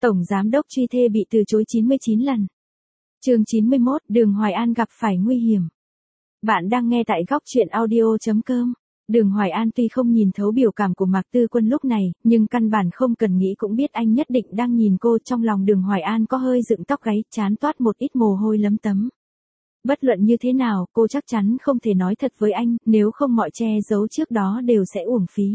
Tổng giám đốc truy thê bị từ chối 99 lần. Chương 91, Đường Hoài An gặp phải nguy hiểm. Bạn đang nghe tại góc truyện audio.com. Đường Hoài An tuy không nhìn thấu biểu cảm của Mạc Tư Quân lúc này, nhưng căn bản không cần nghĩ cũng biết anh nhất định đang nhìn cô. Trong lòng Đường Hoài An có hơi dựng tóc gáy, trán toát một ít mồ hôi lấm tấm. Bất luận như thế nào, cô chắc chắn không thể nói thật với anh, nếu không mọi che giấu trước đó đều sẽ uổng phí.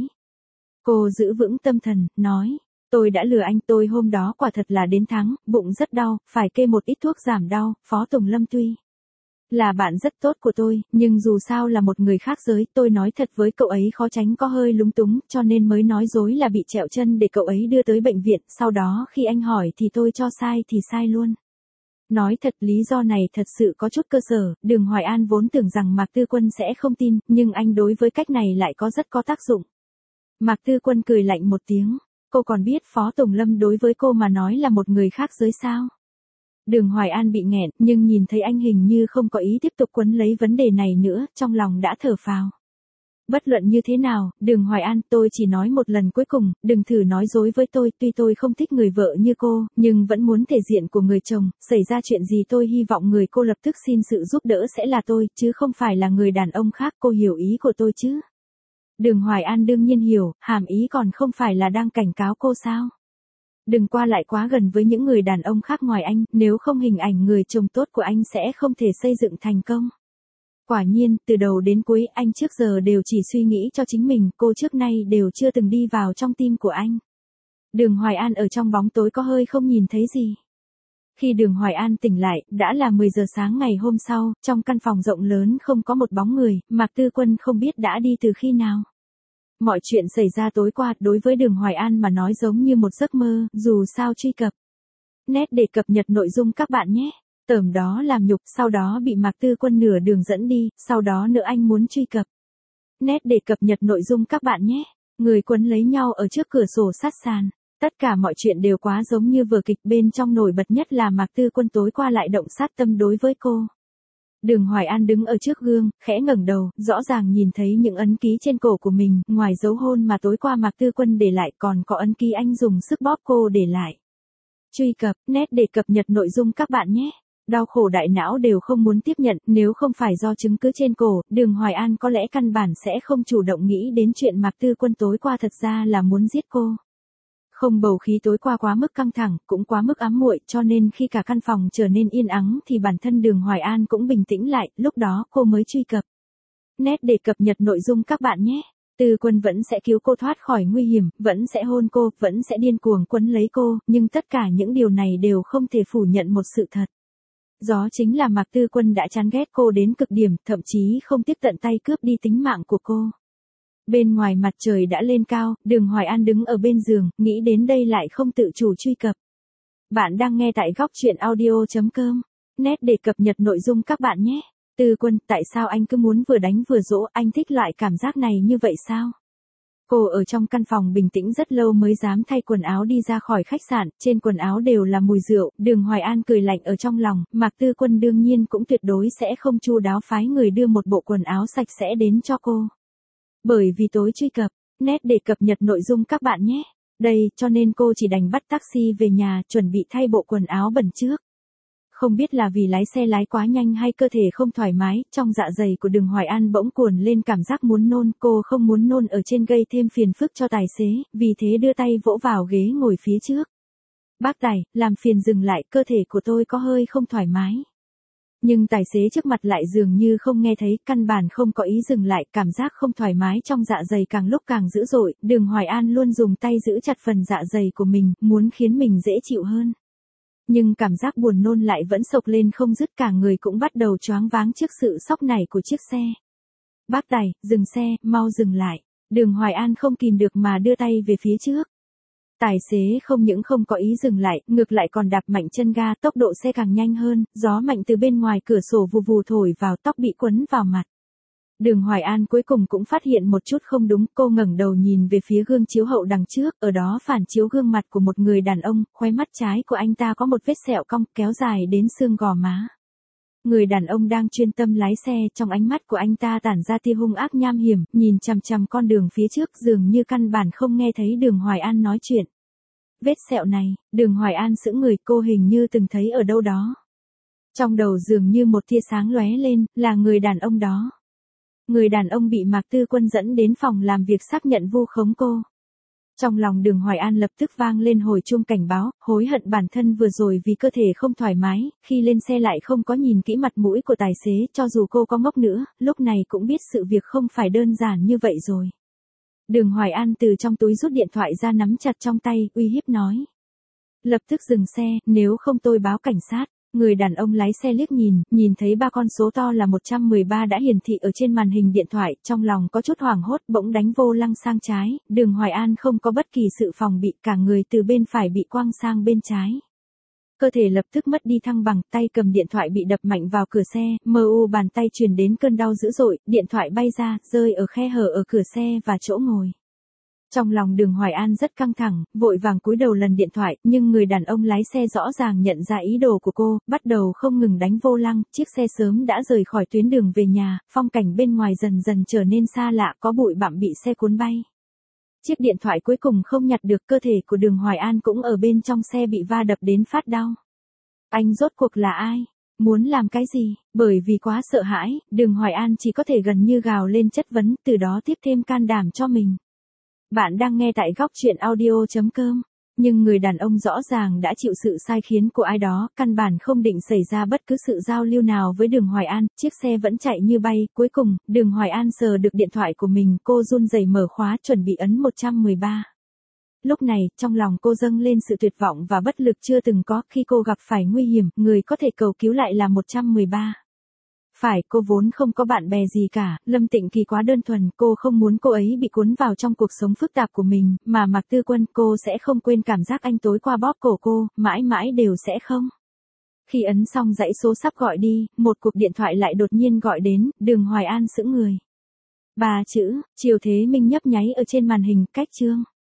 Cô giữ vững tâm thần, nói. Tôi đã lừa anh, tôi hôm đó quả thật là đến tháng, bụng rất đau, phải kê một ít thuốc giảm đau. Phó Tùng Lâm tuy là bạn rất tốt của tôi, nhưng dù sao là một người khác giới, tôi nói thật với cậu ấy khó tránh có hơi lúng túng, cho nên mới nói dối là bị trẹo chân để cậu ấy đưa tới bệnh viện, sau đó khi anh hỏi thì tôi cho sai thì sai luôn. Nói thật lý do này thật sự có chút cơ sở, Đường Hoài An vốn tưởng rằng Mạc Tư Quân sẽ không tin, nhưng anh đối với cách này lại rất có tác dụng. Mạc Tư Quân cười lạnh một tiếng. Cô còn biết Phó Tùng Lâm đối với cô mà nói là một người khác giới sao? Đường Hoài An bị nghẹn, nhưng nhìn thấy anh hình như không có ý tiếp tục quấn lấy vấn đề này nữa, trong lòng đã thở phào. Bất luận như thế nào, Đường Hoài An, tôi chỉ nói một lần cuối cùng, đừng thử nói dối với tôi, tuy tôi không thích người vợ như cô, nhưng vẫn muốn thể diện của người chồng, xảy ra chuyện gì tôi hy vọng người cô lập tức xin sự giúp đỡ sẽ là tôi, chứ không phải là người đàn ông khác, cô hiểu ý của tôi chứ? Đường Hoài An đương nhiên hiểu, hàm ý còn không phải là đang cảnh cáo cô sao? Đừng qua lại quá gần với những người đàn ông khác ngoài anh, nếu không hình ảnh người chồng tốt của anh sẽ không thể xây dựng thành công. Quả nhiên, từ đầu đến cuối anh trước giờ đều chỉ suy nghĩ cho chính mình, cô trước nay đều chưa từng đi vào trong tim của anh. Đường Hoài An ở trong bóng tối có hơi không nhìn thấy gì. Khi Đường Hoài An tỉnh lại, đã là 10 giờ sáng ngày hôm sau, trong căn phòng rộng lớn không có một bóng người, Mạc Tư Quân không biết đã đi từ khi nào. Mọi chuyện xảy ra tối qua đối với Đường Hoài An mà nói giống như một giấc mơ, dù sao truy cập. Nét để cập nhật nội dung các bạn nhé. Tởm đó làm nhục, sau đó bị Mạc Tư Quân nửa đường dẫn đi, sau đó nữa anh muốn truy cập. Nét để cập nhật nội dung các bạn nhé. Người quấn lấy nhau ở trước cửa sổ sát sàn. Tất cả mọi chuyện đều quá giống như vở kịch, bên trong nổi bật nhất là Mạc Tư Quân tối qua lại động sát tâm đối với cô. Đường Hoài An đứng ở trước gương, khẽ ngẩng đầu, rõ ràng nhìn thấy những ấn ký trên cổ của mình, ngoài dấu hôn mà tối qua Mạc Tư Quân để lại còn có ấn ký anh dùng sức bóp cô để lại. Truy cập, nét để cập nhật nội dung các bạn nhé. Đau khổ đại não đều không muốn tiếp nhận, nếu không phải do chứng cứ trên cổ, Đường Hoài An có lẽ căn bản sẽ không chủ động nghĩ đến chuyện Mạc Tư Quân tối qua thật ra là muốn giết cô. Không, bầu khí tối qua quá mức căng thẳng, cũng quá mức ám muội, cho nên khi cả căn phòng trở nên yên ắng thì bản thân Đường Hoài An cũng bình tĩnh lại, lúc đó cô mới truy cập. Nét để cập nhật nội dung các bạn nhé. Tư Quân vẫn sẽ cứu cô thoát khỏi nguy hiểm, vẫn sẽ hôn cô, vẫn sẽ điên cuồng quấn lấy cô, nhưng tất cả những điều này đều không thể phủ nhận một sự thật. Đó chính là Mạc Tư Quân đã chán ghét cô đến cực điểm, thậm chí không tiếc tận tay cướp đi tính mạng của cô. Bên ngoài mặt trời đã lên cao, Đường Hoài An đứng ở bên giường, nghĩ đến đây lại không tự chủ truy cập. Bạn đang nghe tại góc truyện audio.com. Nét để cập nhật nội dung các bạn nhé. Tư Quân, tại sao anh cứ muốn vừa đánh vừa dỗ, anh thích loại cảm giác này như vậy sao? Cô ở trong căn phòng bình tĩnh rất lâu mới dám thay quần áo đi ra khỏi khách sạn, trên quần áo đều là mùi rượu, Đường Hoài An cười lạnh ở trong lòng, Mạc Tư Quân đương nhiên cũng tuyệt đối sẽ không chu đáo phái người đưa một bộ quần áo sạch sẽ đến cho cô. Bởi vì tối truy cập, nét để cập nhật nội dung các bạn nhé. Đây, cho nên cô chỉ đành bắt taxi về nhà, chuẩn bị thay bộ quần áo bẩn trước. Không biết là vì lái xe lái quá nhanh hay cơ thể không thoải mái, trong dạ dày của Đường Hoài An bỗng cuồn lên cảm giác muốn nôn, cô không muốn nôn ở trên gây thêm phiền phức cho tài xế, vì thế đưa tay vỗ vào ghế ngồi phía trước. Bác tài, làm phiền dừng lại, cơ thể của tôi có hơi không thoải mái. Nhưng tài xế trước mặt lại dường như không nghe thấy, căn bản không có ý dừng lại, cảm giác không thoải mái trong dạ dày càng lúc càng dữ dội, Đường Hoài An luôn dùng tay giữ chặt phần dạ dày của mình, muốn khiến mình dễ chịu hơn. Nhưng cảm giác buồn nôn lại vẫn sộc lên không dứt, cả người cũng bắt đầu choáng váng trước sự sóc nảy của chiếc xe. Bác tài, dừng xe, mau dừng lại. Đường Hoài An không kìm được mà đưa tay về phía trước. Tài xế không những không có ý dừng lại, ngược lại còn đạp mạnh chân ga, tốc độ xe càng nhanh hơn, gió mạnh từ bên ngoài cửa sổ vù vù thổi vào, tóc bị quấn vào mặt. Đường Hoài An cuối cùng cũng phát hiện một chút không đúng, cô ngẩng đầu nhìn về phía gương chiếu hậu đằng trước, ở đó phản chiếu gương mặt của một người đàn ông, khóe mắt trái của anh ta có một vết sẹo cong kéo dài đến xương gò má. Người đàn ông đang chuyên tâm lái xe, trong ánh mắt của anh ta tản ra tia hung ác nham hiểm, nhìn chằm chằm con đường phía trước, dường như căn bản không nghe thấy Đường Hoài An nói chuyện. vết sẹo này, Đường Hoài An sững người, cô hình như từng thấy ở đâu đó. Trong đầu dường như một tia sáng lóe lên, là người đàn ông đó. Người đàn ông bị Mạc Tư Quân dẫn đến phòng làm việc xác nhận vu khống cô. Trong lòng Đường Hoài An lập tức vang lên hồi chuông cảnh báo, hối hận bản thân vừa rồi vì cơ thể không thoải mái, khi lên xe lại không có nhìn kỹ mặt mũi của tài xế, cho dù cô có ngốc nữa, lúc này cũng biết sự việc không phải đơn giản như vậy rồi. Đường Hoài An từ trong túi rút điện thoại ra nắm chặt trong tay, uy hiếp nói. Lập tức dừng xe, nếu không tôi báo cảnh sát. Người đàn ông lái xe liếc nhìn thấy ba con số to là 113 đã hiển thị ở trên màn hình điện thoại, trong lòng có chút hoảng hốt, bỗng đánh vô lăng sang trái, Đường Hoài An không có bất kỳ sự phòng bị, cả người từ bên phải bị quăng sang bên trái. Cơ thể lập tức mất đi thăng bằng, tay cầm điện thoại bị đập mạnh vào cửa xe, bàn tay truyền đến cơn đau dữ dội, điện thoại bay ra, rơi ở khe hở ở cửa xe và chỗ ngồi. Trong lòng Đường Hoài An rất căng thẳng, vội vàng cúi đầu lần điện thoại, nhưng người đàn ông lái xe rõ ràng nhận ra ý đồ của cô, bắt đầu không ngừng đánh vô lăng, chiếc xe sớm đã rời khỏi tuyến đường về nhà, phong cảnh bên ngoài dần dần trở nên xa lạ, có bụi bặm bị xe cuốn bay. Chiếc điện thoại cuối cùng không nhặt được, cơ thể của Đường Hoài An cũng ở bên trong xe bị va đập đến phát đau. Anh rốt cuộc là ai? Muốn làm cái gì? Bởi vì quá sợ hãi, Đường Hoài An chỉ có thể gần như gào lên chất vấn, từ đó tiếp thêm can đảm cho mình. Bạn đang nghe tại góc truyện audio.com. Nhưng người đàn ông rõ ràng đã chịu sự sai khiến của ai đó, căn bản không định xảy ra bất cứ sự giao lưu nào với Đường Hoài An, chiếc xe vẫn chạy như bay, cuối cùng, Đường Hoài An sờ được điện thoại của mình, cô run rẩy mở khóa chuẩn bị ấn 113. Lúc này, trong lòng cô dâng lên sự tuyệt vọng và bất lực chưa từng có, khi cô gặp phải nguy hiểm, người có thể cầu cứu lại là 113. Phải, cô vốn không có bạn bè gì cả, Lâm Tịnh Kỳ quá đơn thuần, cô không muốn cô ấy bị cuốn vào trong cuộc sống phức tạp của mình, mà Mạc Tư Quân, cô sẽ không quên cảm giác anh tối qua bóp cổ cô, mãi mãi đều sẽ không. Khi ấn xong dãy số sắp gọi đi, một cuộc điện thoại lại đột nhiên gọi đến, Đường Hoài An sững người. 3 chữ, Triều Thế Minh nhấp nháy ở trên màn hình, cách chương.